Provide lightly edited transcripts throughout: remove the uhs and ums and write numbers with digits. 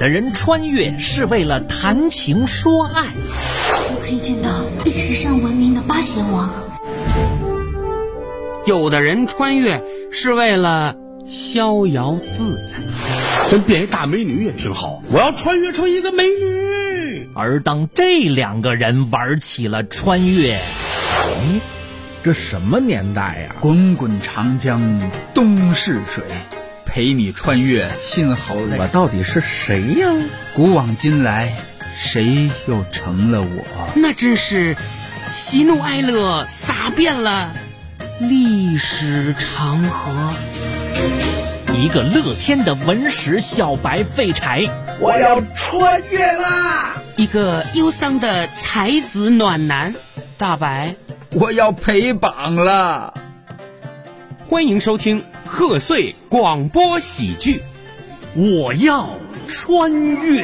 的人穿越是为了谈情说爱， 就可以见到历史上闻名的八贤王。 有的人穿越是为了逍遥自在， 跟变一大美女也挺好，我要穿越成一个美女。 而当这两个人玩起了穿越， 这什么年代呀？ 滚滚长江东逝水，陪你穿越心好累。 我到底是谁呀？ 古往今来，谁又成了我？ 那真是喜怒哀乐洒遍了历史长河。 一个乐天的文史小白废柴， 我要穿越啦！ 一个忧伤的才子暖男大白， 我要陪榜了。 欢迎收听贺岁广播喜剧， 我要穿越。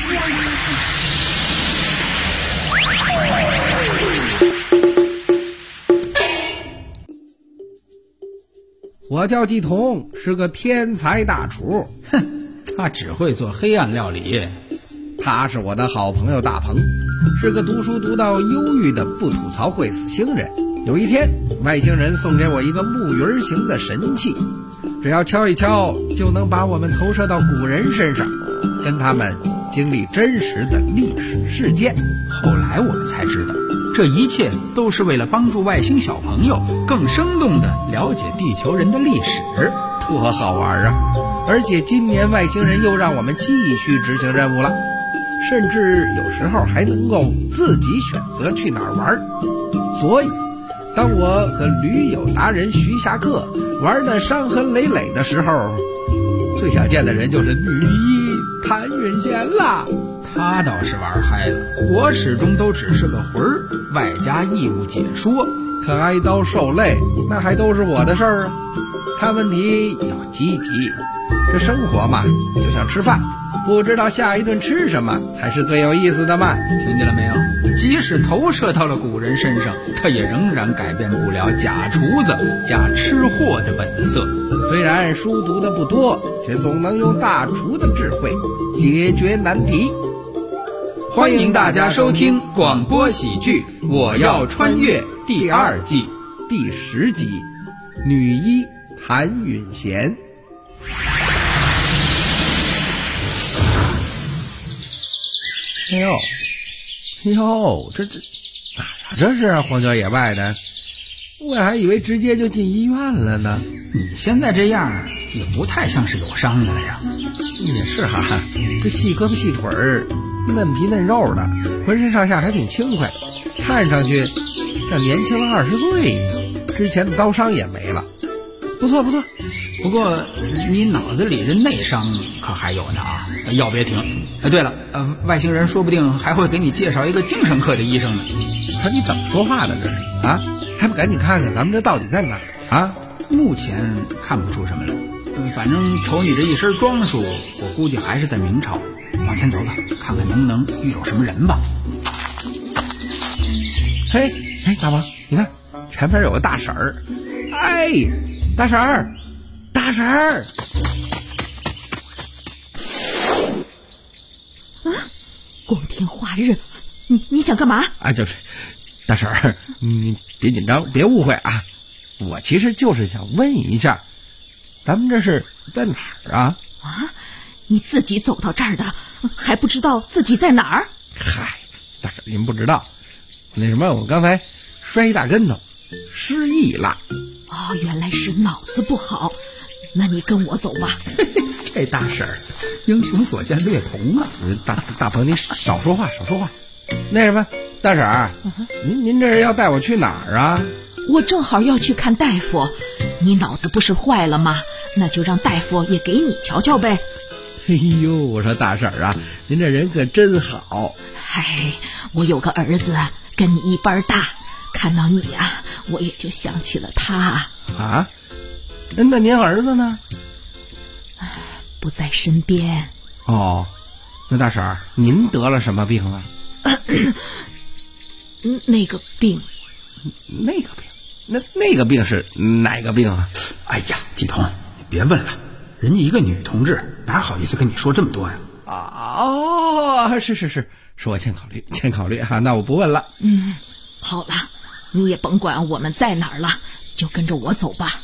我叫季童，是个天才大厨。 哼，他只会做黑暗料理。 他是我的好朋友大鹏，是个读书读到忧郁的不吐槽会死星人。有一天，外星人送给我一个木鱼形的神器，只要敲一敲，就能把我们投射到古人身上，跟他们经历真实的历史事件。 后来我们才知道，这一切都是为了帮助外星小朋友更生动地了解地球人的历史， 多好玩啊！而且今年外星人又让我们继续执行任务了，甚至有时候还能够自己选择去哪儿玩。所以当我和驴友达人徐霞客玩得伤痕累累的时候，最想见的人就是女一谭允贤啦。 他倒是玩嗨了，我始终都只是个魂儿，外加义务解说。 可挨刀受累那还都是我的事儿啊。看问题要积极，这生活嘛就像吃饭，不知道下一顿吃什么才是最有意思的嘛。 听见了没有？即使投射到了古人身上，他也仍然改变不了假厨子假吃货的本色。 虽然书读的不多，却总能用大厨的智慧解决难题。 欢迎大家收听广播喜剧《我要穿越》第2季第10集，女一谭允贤。哎呦，这哪这是荒郊野外的？我还以为直接就进医院了呢。 你现在这样也不太像是有伤的了呀。 也是哈，这细胳膊细腿儿，嫩皮嫩肉的，浑身上下还挺轻快，看上去像年轻了20岁，之前的刀伤也没了，不错。 不过你脑子里的内伤可还有呢啊，药别停。对了，外星人说不定还会给你介绍一个精神科的医生呢。 可你怎么说话呢这是啊？还不赶紧看看咱们这到底在哪儿啊？ 目前看不出什么来，反正瞅你这一身装束，我估计还是在明朝。往前走，看看能不能遇到什么人吧。 嘿，大王，你看前面有个大婶儿。哎，大婶儿！ 啊，光天化日，你想干嘛？ 啊，就是大婶儿，你别紧张，别误会啊。我其实就是想问一下，咱们这是在哪儿啊？ 啊，你自己走到这儿的，还不知道自己在哪儿？ 嗨，大婶您不知道，那什么，我刚才摔一大跟头，失忆了。 哦，原来是脑子不好，那你跟我走吧。 这大婶儿，英雄所见略同啊。 大鹏，你少说话。那什么，大婶儿，您这是要带我去哪儿啊？ 我正好要去看大夫，你脑子不是坏了吗？那就让大夫也给你瞧瞧呗。 哎呦，我说大婶儿啊，您这人可真好。 嗨，我有个儿子跟你一般大，看到你呀，我也就想起了他。 啊？那您儿子呢？ 不在身边。 哦，那大婶儿，您得了什么病啊？ 那个病。 那个病是哪个病啊？ 哎呀，季童，你别问了，人家一个女同志哪好意思跟你说这么多呀？ 是我欠考虑啊，那我不问了。 好了，你也甭管我们在哪儿了，就跟着我走吧。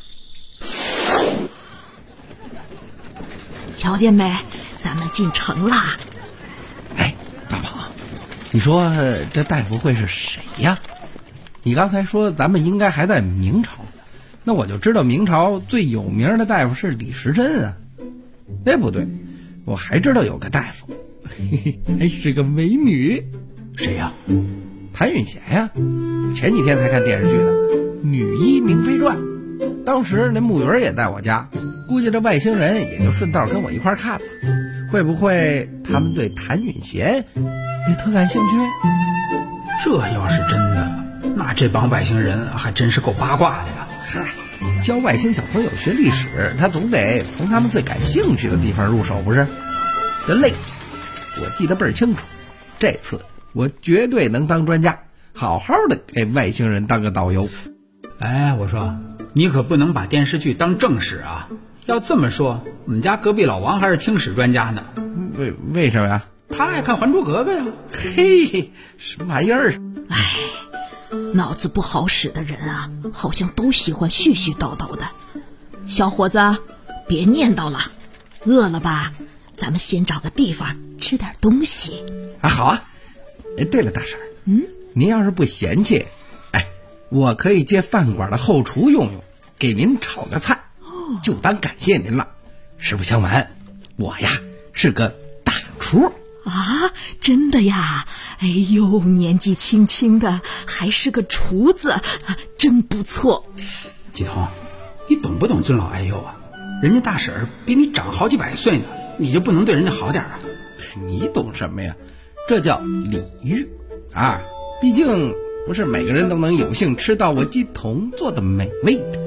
瞧见没？咱们进城啦！ 哎，大宝，你说这大夫会是谁呀？你刚才说咱们应该还在明朝，那我就知道明朝最有名的大夫是李时珍啊。哎，不对，我还知道有个大夫，还是个美女。 谁呀？ 谭允贤呀，前几天才看电视剧呢，《女医明妃传》。当时那木鱼也在我家，估计这外星人也就顺道跟我一块看了。会不会他们对谭允贤也特感兴趣？ 这要是真的，那这帮外星人还真是够八卦的呀。 教外星小朋友学历史，他总得从他们最感兴趣的地方入手，不是？得嘞，我记得倍儿清楚，这次我绝对能当专家，好好的给外星人当个导游。 哎，我说你可不能把电视剧当正史啊！要这么说，我们家隔壁老王还是清史专家呢。 为什么呀？ 他爱看《还珠格格》呀。 嘿，什么玩意儿？ 哎，脑子不好使的人啊，好像都喜欢絮絮叨叨的。小伙子，别念叨了，饿了吧？咱们先找个地方吃点东西。 啊，好啊。哎，对了，大婶，您要是不嫌弃，我可以借饭馆的后厨用用，给您炒个菜，就当感谢您了。实不相瞒，我呀是个大厨啊！真的呀？哎呦，年纪轻轻的还是个厨子，真不错。 季彤，你懂不懂尊老爱幼啊？人家大婶儿比你长好几百岁呢，你就不能对人家好点啊？ 你懂什么呀？这叫礼遇啊！毕竟不是每个人都能有幸吃到我季彤做的美味的。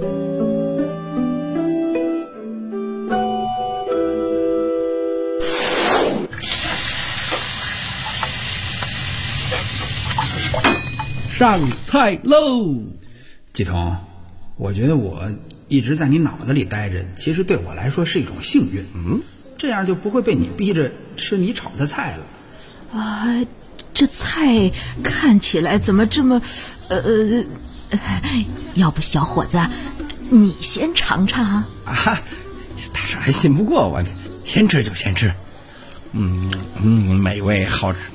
上菜喽！ 季彤，我觉得我一直在你脑子里待着，其实对我来说是一种幸运。这样就不会被你逼着吃你炒的菜了。 这菜看起来怎么这么……要不小伙子，你先尝尝啊！ 大婶还信不过我，先吃就先吃。美味好吃。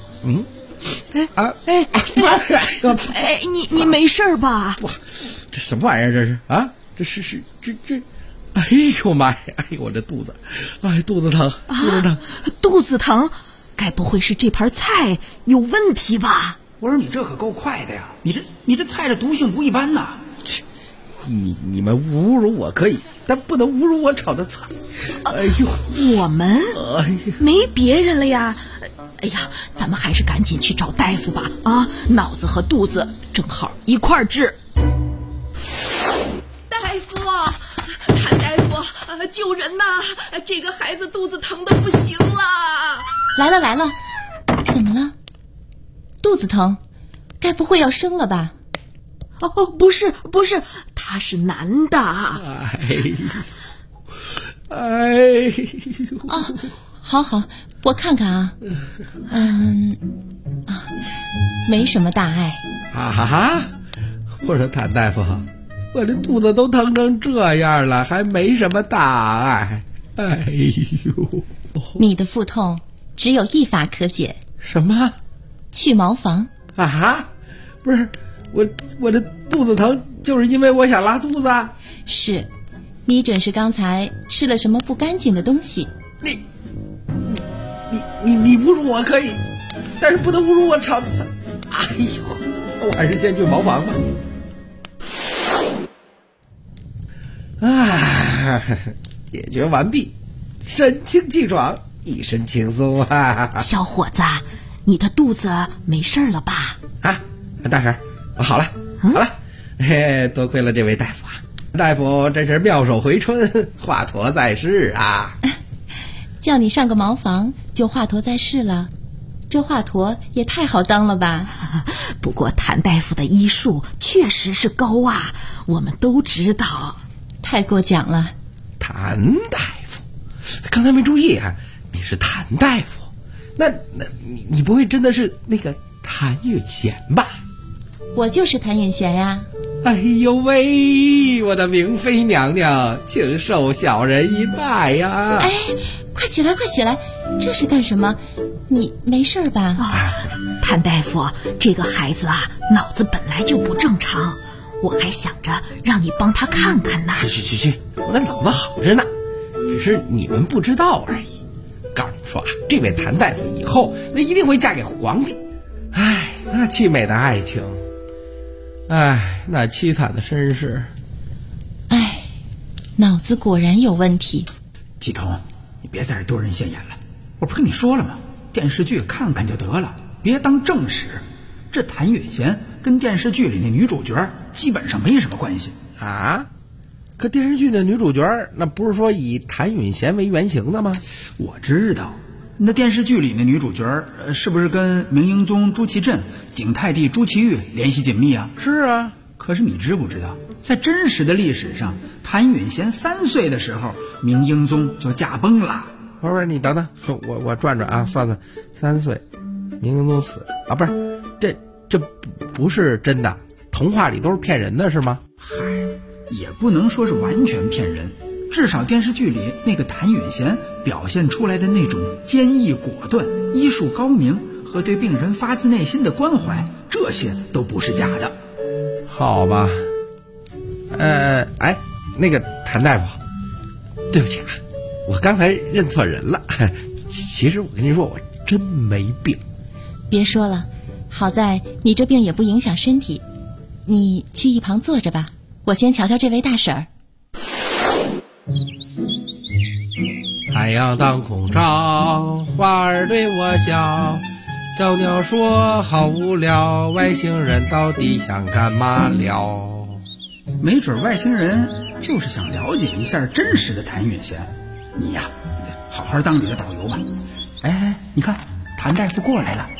你没事吧？ 哇，这什么玩意儿？这是啊？这是这！哎呦妈呀！哎呦我这肚子，肚子疼， 肚子疼，该不会是这盘菜有问题吧？ 我说你这可够快的呀！你这菜的毒性不一般呐！ 你们侮辱我可以，但不能侮辱我炒的菜。哎呦， 我们没别人了呀！哎呀，咱们还是赶紧去找大夫吧！啊，脑子和肚子正好一块治。 大夫，谭大夫，救人呐！这个孩子肚子疼得不行了。 来了，怎么了？肚子疼？该不会要生了吧？ 不是，他是男的。 好，我看看啊。没什么大碍。 我说谭大夫，我这肚子都疼成这样了，还没什么大碍。哎呦， 你的腹痛只有一法可解。 什么？ 去茅房。 不是，我这肚子疼就是因为我想拉肚子。 是，你准是刚才吃了什么不干净的东西。 你侮辱我可以，但是不能侮辱我炒的菜。哎呦，我还是先去茅房吧。解决完毕，神清气爽，一身轻松啊！ 小伙子，你的肚子没事了吧？ 大婶，我好了，多亏了这位大夫啊！大夫真是妙手回春，华佗在世啊！ 叫你上个茅房就华佗在世了，这华佗也太好当了吧？ 不过谭大夫的医术确实是高啊，我们都知道。 太过奖了。 谭大夫，刚才没注意啊！你是谭大夫，那你不会真的是那个谭允贤吧？ 我就是谭允贤呀。 哎呦喂，我的明妃娘娘，请受小人一拜呀！ 哎，快起来，快起来，这是干什么？你没事吧？ 谭大夫，这个孩子啊，脑子本来就不正常，我还想着让你帮他看看呢。 去，我的脑子好着呢，只是你们不知道而已。告诉你说啊，这位谭大夫以后那一定会嫁给皇帝。哎，那凄美的爱情，哎，那凄惨的身世。 哎，脑子果然有问题。 季彤，你别在这丢人现眼了，我不是跟你说了吗？电视剧看看就得了，别当正史。这谭允贤跟电视剧里那女主角基本上没什么关系啊。可电视剧的女主角那不是说以谭允贤为原型的吗？ 我知道，那电视剧里那女主角是不是跟明英宗朱祁镇、景泰帝朱祁钰联系紧密啊？是啊。可是你知不知道，在真实的历史上，谭允贤3岁的时候，明英宗就驾崩了。 不是，你等等，说我转啊，算3岁，明英宗死啊，不是，这不是真的，童话里都是骗人的是吗？ 嗨，也不能说是完全骗人，至少电视剧里那个谭允贤表现出来的那种坚毅果断、医术高明和对病人发自内心的关怀，这些都不是假的。 好吧，那个谭大夫，对不起啊，我刚才认错人了。其实我跟你说，我真没病。 别说了，好在你这病也不影响身体。你去一旁坐着吧，我先瞧瞧这位大婶儿。 太阳当空照，花儿对我笑，小鸟说好无聊，外星人到底想干嘛了？ 没准外星人就是想了解一下真实的谭允贤。你呀，好好当你的导游吧。哎，你看谭大夫过来了。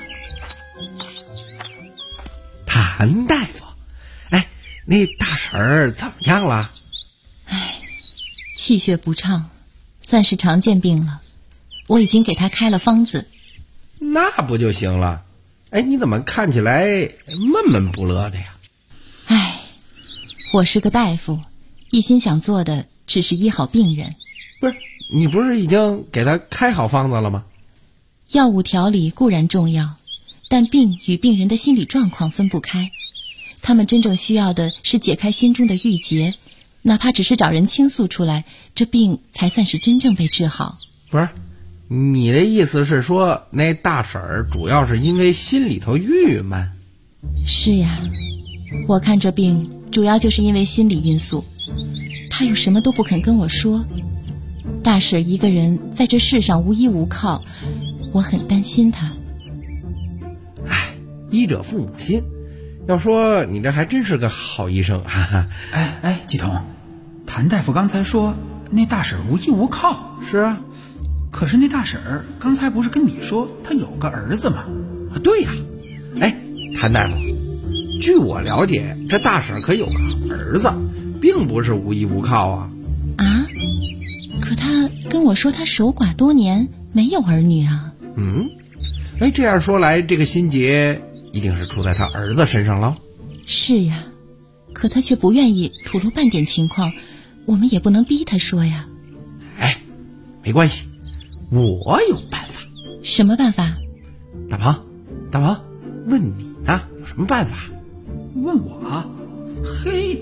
谭大夫，哎，那大婶儿怎么样了？ 哎，气血不畅，算是常见病了。我已经给他开了方子。 那不就行了？哎，你怎么看起来闷闷不乐的呀？ 哎，我是个大夫，一心想做的只是医好病人。 不是，你不是已经给他开好方子了吗？ 药物调理固然重要，但病与病人的心理状况分不开。他们真正需要的是解开心中的郁结，哪怕只是找人倾诉出来，这病才算是真正被治好。 不是，你的意思是说那大婶儿主要是因为心里头郁闷？ 是呀，我看这病主要就是因为心理因素。她又什么都不肯跟我说，大婶一个人在这世上无依无靠，我很担心她。 哎，医者父母心，要说你这还真是个好医生。哈哈。 哎，季彤，谭大夫刚才说那大婶无依无靠。 是啊， 可是那大婶刚才不是跟你说她有个儿子吗？ 对呀。哎，谭大夫，据我了解，这大婶可有个儿子，并不是无依无靠啊。 啊？可他跟我说他守寡多年，没有儿女啊。 哎，这样说来，这个心结一定是出在他儿子身上了。 是呀，可他却不愿意吐露半点情况，我们也不能逼他说呀。 哎，没关系，我有办法。 什么办法？ 大鹏，问你呢，有什么办法？ 问我啊？嘿，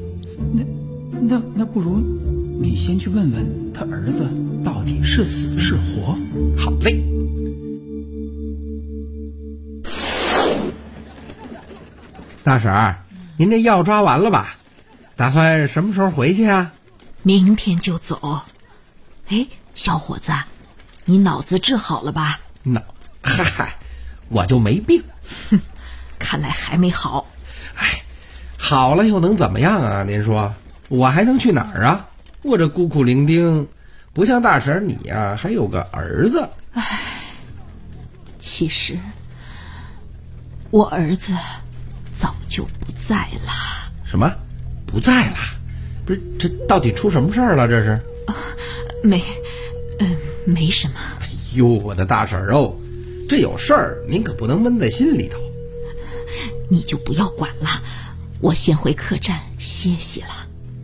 那不如你先去问问他儿子到底是死是活。 好嘞。大婶儿，您这药抓完了吧？打算什么时候回去啊？ 明天就走。哎，小伙子，你脑子治好了吧？ 脑子，嗨，我就没病。 哼，看来还没好。 哎，好了又能怎么样啊？您说我还能去哪儿啊？我这孤苦伶仃，不像大婶你呀，还有个儿子。 哎，其实我儿子早就不在了。 什么？不在了？不是，这到底出什么事儿了？这是？ 没什么。 呦，我的大婶哦，这有事儿您可不能闷在心里头。 你就不要管了，我先回客栈歇息了。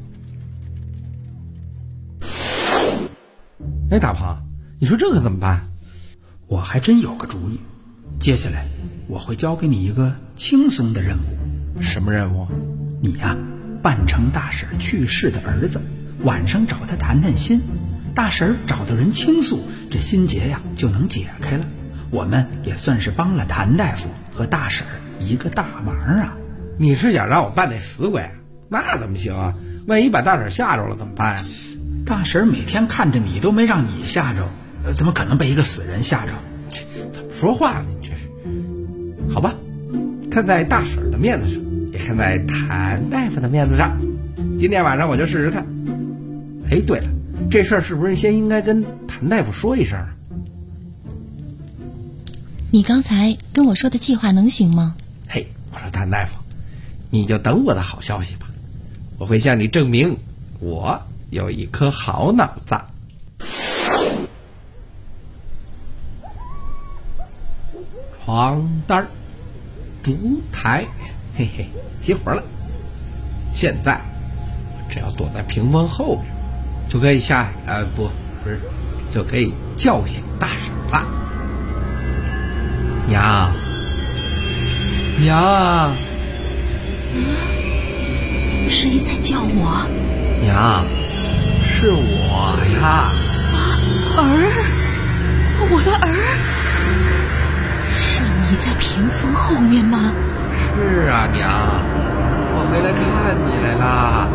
哎，大鹏，你说这可怎么办？ 我还真有个主意。接下来我会交给你一个轻松的任务。 什么任务？ 你呀，扮成大婶去世的儿子，晚上找他谈谈心。大婶找到人倾诉，这心结呀就能解开了。我们也算是帮了谭大夫和大婶一个大忙啊。 你是想让我扮那死鬼？那怎么行啊？万一把大婶吓着了怎么办啊？ 大婶每天看着你都没让你吓着，怎么可能被一个死人吓着？ 怎么说话呢？你这是？好吧，看在大婶的面子上，也看在谭大夫的面子上，今天晚上我就试试看。哎，对了，这事儿是不是先应该跟谭大夫说一声啊？ 你刚才跟我说的计划能行吗？ 嘿，我说谭大夫，你就等我的好消息吧，我会向你证明我有一颗好脑子。床单、烛台，嘿嘿，熄火了。现在我只要躲在屏风后边，就可以就可以叫醒大婶了。娘，娘， 谁在叫我？ 娘，是我呀。 我的儿，是你在屏风后面吗？ 是啊，娘，我回来看你来啦。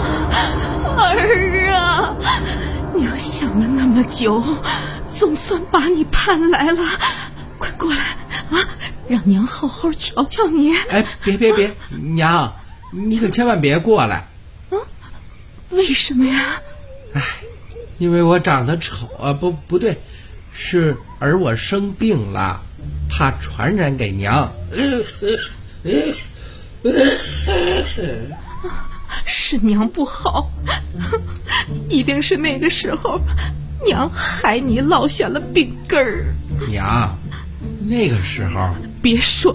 儿啊，娘想了那么久，总算把你盼来了，快过来啊，让娘好好瞧瞧你。 哎，别，娘，你可千万别过来。 为什么呀？ 哎，因为我长得丑啊，不对，是儿我生病了，怕传染给娘。 是娘不好，一定是那个时候娘害你落下了病根儿。 娘，那个时候别说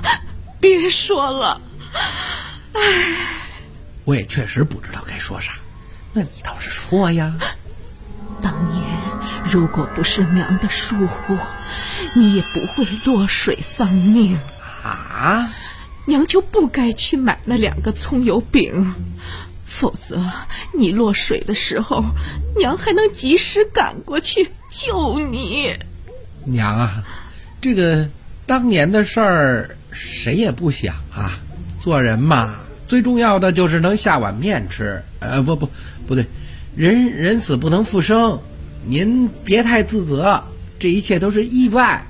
了，唉， 我也确实不知道该说啥，那你倒是说呀。 当年如果不是娘的疏忽，你也不会落水丧命啊。 娘就不该去买那2个葱油饼，否则你落水的时候，娘还能及时赶过去救你。 娘啊，这个当年的事儿谁也不想啊，做人嘛，最重要的就是能下碗面吃。不对，人死不能复生，您别太自责，这一切都是意外。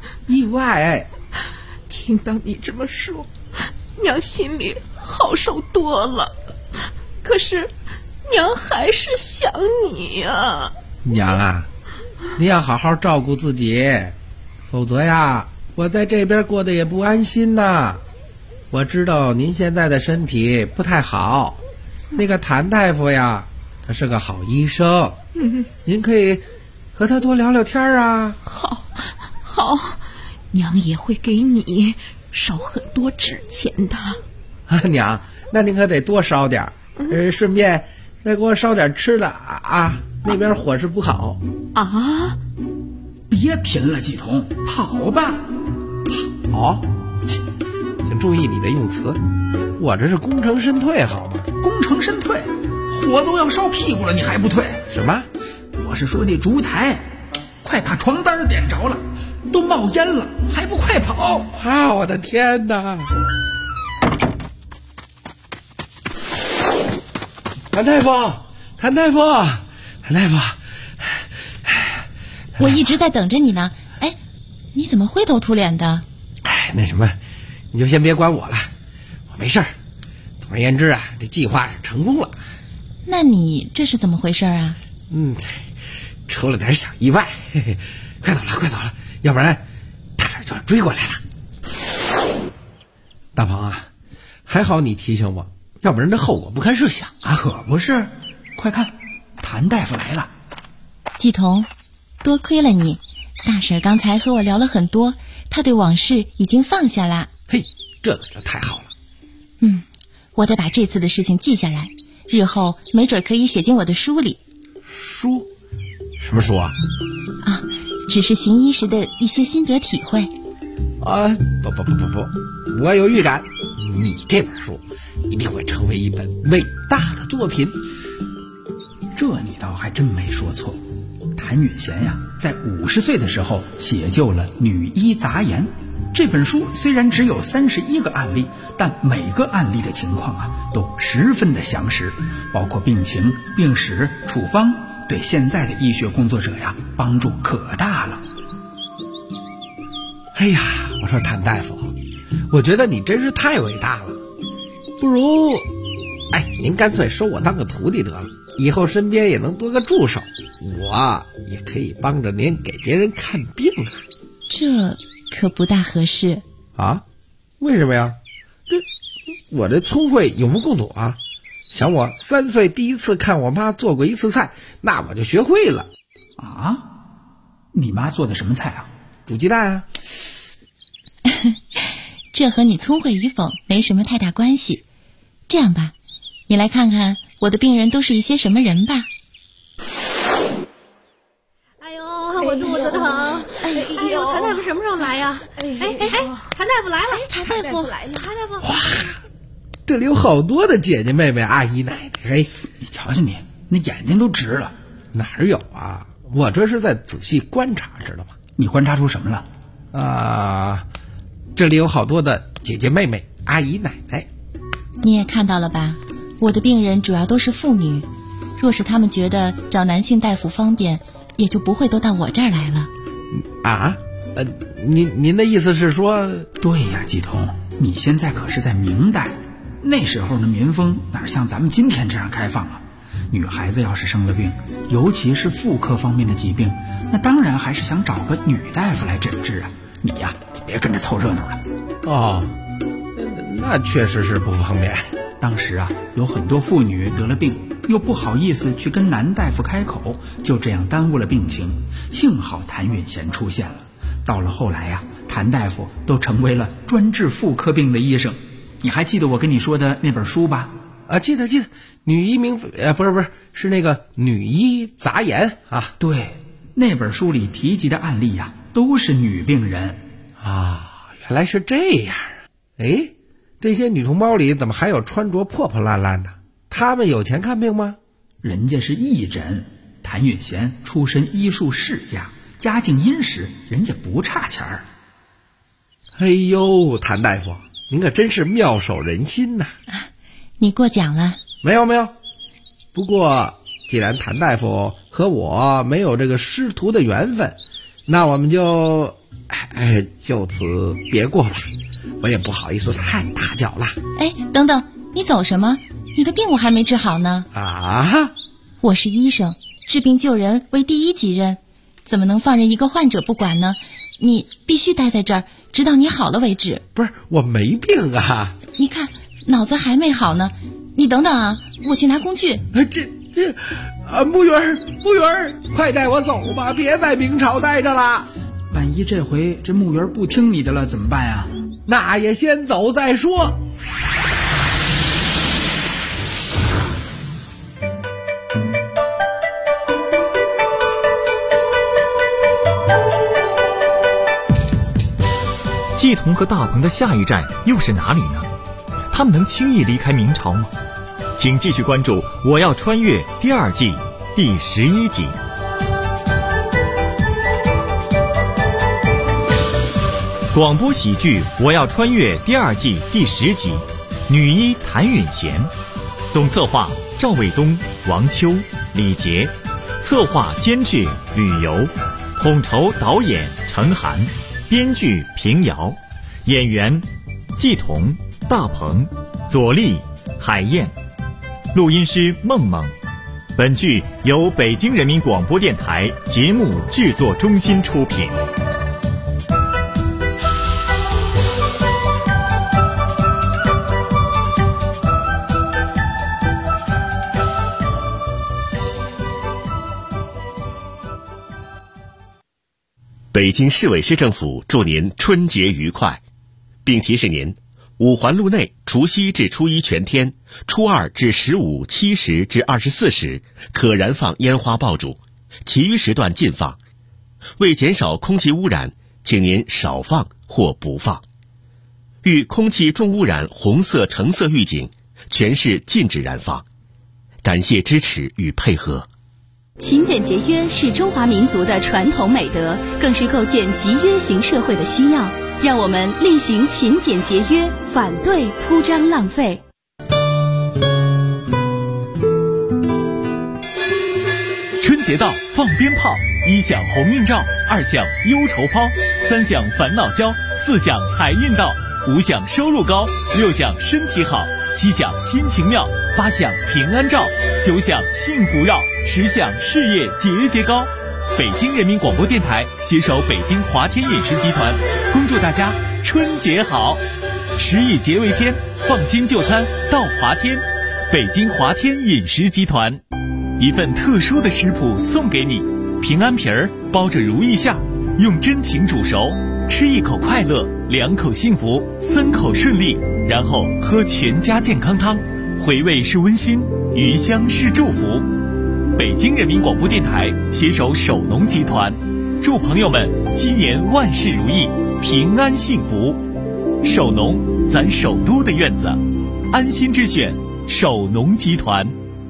听到你这么说，娘心里好受多了，可是娘还是想你呀。 娘啊，你要好好照顾自己，否则呀，我在这边过得也不安心呐。我知道您现在的身体不太好，那个谭大夫呀，他是个好医生，您可以和他多聊聊天啊。 好，娘也会给你烧很多纸钱的。 娘，那您可得多烧点，顺便再给我烧点吃的啊，那边伙食不好啊。 别贫了，季童，跑吧。 跑，请注意你的用词，我这是功成身退好吗？ 功成身退，火都要烧屁股了，你还不退？ 什么？ 我是说那烛台，快把床单点着了，都冒烟了，还不快跑啊！我的天哪！谭大夫， 我一直在等着你呢。哎，你怎么灰头土脸的？ 哎，那什么，你就先别管我了，我没事儿。总而言之啊，这计划是成功了。 那你这是怎么回事啊？ 出了点小意外，嘿嘿，快走了，要不然大婶就要追过来了。大鹏啊，还好你提醒我，要不然这后果不堪设想啊！ 可不是，快看，谭大夫来了。 季童，多亏了你， 大婶刚才和我聊了很多，她对往事已经放下了。 嘿，这可就太好了。 我得把这次的事情记下来，日后没准可以写进我的书里。 书？什么书啊？ 只是行医时的一些心得体会。 不，我有预感，你这本书一定会成为一本伟大的作品。 这你倒还真没说错。谭允贤呀，在50岁的时候写就了《女医杂言》这本书，虽然只有31个案例，但每个案例的情况啊都十分的详实，包括病情、病史、处方，对现在的医学工作者呀帮助可大了。 哎呀，我说谭大夫，我觉得你真是太伟大了，不如您干脆收我当个徒弟得了，以后身边也能多个助手，我也可以帮着您给别人看病啊。 这可不大合适啊？为什么呀？我这聪慧有目共睹啊，想我3岁第一次看我妈做过一次菜，那我就学会了。 啊？你妈做的什么菜啊？ 煮鸡蛋啊。 这和你聪慧与否没什么太大关系。这样吧，你来看看我的病人都是一些什么人吧。 哎呦，我肚子疼！哎呦，谭大夫什么时候来呀？谭大夫来了！谭大夫来了！谭大夫！ 哇，这里有好多的姐姐妹妹、阿姨奶奶。嘿， 你瞧瞧你，那眼睛都直了。 哪儿有啊？我这是在仔细观察，知道吗？ 你观察出什么了？ 这里有好多的姐姐妹妹、阿姨奶奶。 你也看到了吧，我的病人主要都是妇女，若是他们觉得找男性大夫方便，也就不会都到我这儿来了。 啊？您的意思是说？ 对呀，季彤，你现在可是在明代，那时候的民风哪像咱们今天这样开放啊？女孩子要是生了病，尤其是妇科方面的疾病，那当然还是想找个女大夫来诊治啊。你呀，别跟着凑热闹了。 哦，那确实是不方便。 当时啊，有很多妇女得了病，又不好意思去跟男大夫开口，就这样耽误了病情。幸好谭允贤出现了。到了后来呀，谭大夫都成为了专治妇科病的医生。你还记得我跟你说的那本书吧？ 记得，女医是那个《女医杂言》啊。 对，那本书里提及的案例呀，都是女病人啊。原来是这样。这些女同胞里怎么还有穿着破破烂烂的？她们有钱看病吗？ 人家是义诊，谭允贤出身医术世家，家境殷实，人家不差钱儿。 哎呦，谭大夫，您可真是妙手仁心呐！ 你过奖了？ 没有。不过既然谭大夫和我没有这个师徒的缘分，那我们就此别过吧。我也不好意思太打搅了。 等等，你走什么？你的病我还没治好呢。 啊？ 我是医生，治病救人为第一己任，怎么能放任一个患者不管呢？你必须待在这儿，直到你好了为止。 不是，我没病啊。 你看，脑子还没好呢。你等等啊，我去拿工具。 木鱼儿，快带我走吧，别在明朝待着了。 万一这回这木鱼不听你的了怎么办呀？ 那也先走再说。 季彤和大鹏的下一站又是哪里呢？他们能轻易离开明朝吗？请继续关注《我要穿越》第2季第11集。广播喜剧《我要穿越》第2季第10集，女医谭允贤，总策划赵卫东、王秋、李杰，策划监制吕游，统筹导演程涵，编剧平遥，演员季彤、大鹏、左立、海燕，录音师梦梦。本剧由北京人民广播电台节目制作中心出品。 北京市委市政府祝您春节愉快，并提示您，五环路内除夕至初一全天，初二至15、7时至24时可燃放烟花爆竹，其余时段禁放。为减少空气污染，请您少放或不放。遇空气重污染红色、橙色预警，全市禁止燃放。感谢支持与配合。 勤俭节约是中华民族的传统美德，更是构建集约型社会的需要。让我们厉行勤俭节约，反对铺张浪费。 春节到，放鞭炮，1响鸿运照，2响忧愁抛，3响烦恼消，4响财运到，5响收入高，6响身体好，7响心情妙，8响平安照，9响幸福绕，10响事业节节高。北京人民广播电台携手北京华天饮食集团，恭祝大家春节好！食以节为天，放心就餐到华天。北京华天饮食集团，一份特殊的食谱送给你：平安皮儿包着如意馅，用真情煮熟，吃一口快乐，2口幸福，3口顺利，然后喝全家健康汤，回味是温馨，余香是祝福。北京人民广播电台携手首农集团，祝朋友们鸡年万事如意，平安幸福。首农，咱首都的院子，安心之选，首农集团。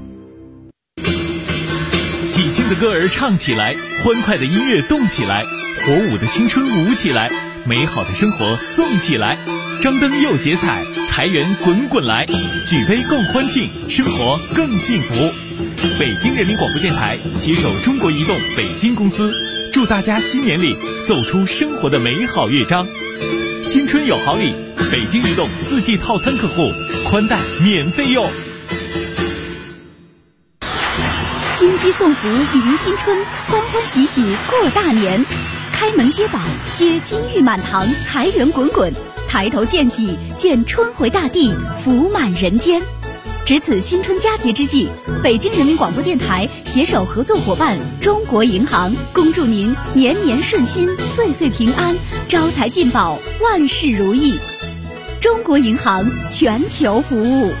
喜庆的歌儿唱起来，欢快的音乐动起来，火舞的青春舞起来，美好的生活送起来，张灯又结彩，财源滚滚来，举杯共欢庆，生活更幸福。北京人民广播电台携手中国移动北京公司，祝大家新年里奏出生活的美好乐章。新春有好礼，北京移动4季套餐客户宽带免费用。 金鸡送福迎新春，欢欢喜喜过大年。开门接宝，接金玉满堂，财源滚滚；抬头见喜，见春回大地，福满人间。值此新春佳节之际，北京人民广播电台携手合作伙伴中国银行，恭祝您年年顺心，岁岁平安，招财进宝，万事如意。中国银行全球服务。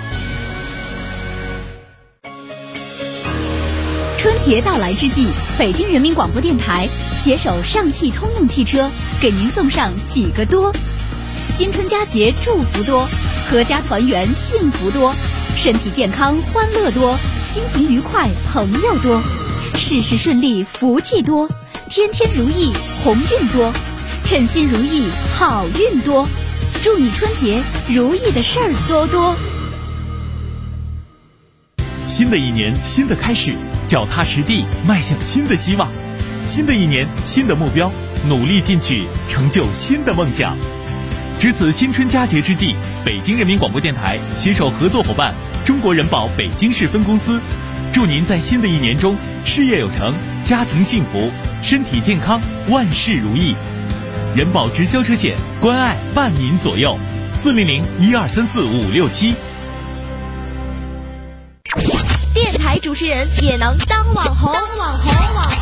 春节到来之际，北京人民广播电台携手上汽通用汽车，给您送上几个多：新春佳节祝福多，阖家团圆幸福多，身体健康欢乐多，心情愉快朋友多，事事顺利福气多，天天如意鸿运多，称心如意好运多。祝你春节如意的事儿多多。 新的一年，新的开始，脚踏实地迈向新的希望。新的一年，新的目标，努力进取，成就新的梦想。值此新春佳节之际，北京人民广播电台携手合作伙伴中国人保北京市分公司，祝您在新的一年中事业有成，家庭幸福，身体健康，万事如意。人保直销车险，关爱伴您左右，400-1234-567。 电台主持人也能当网红。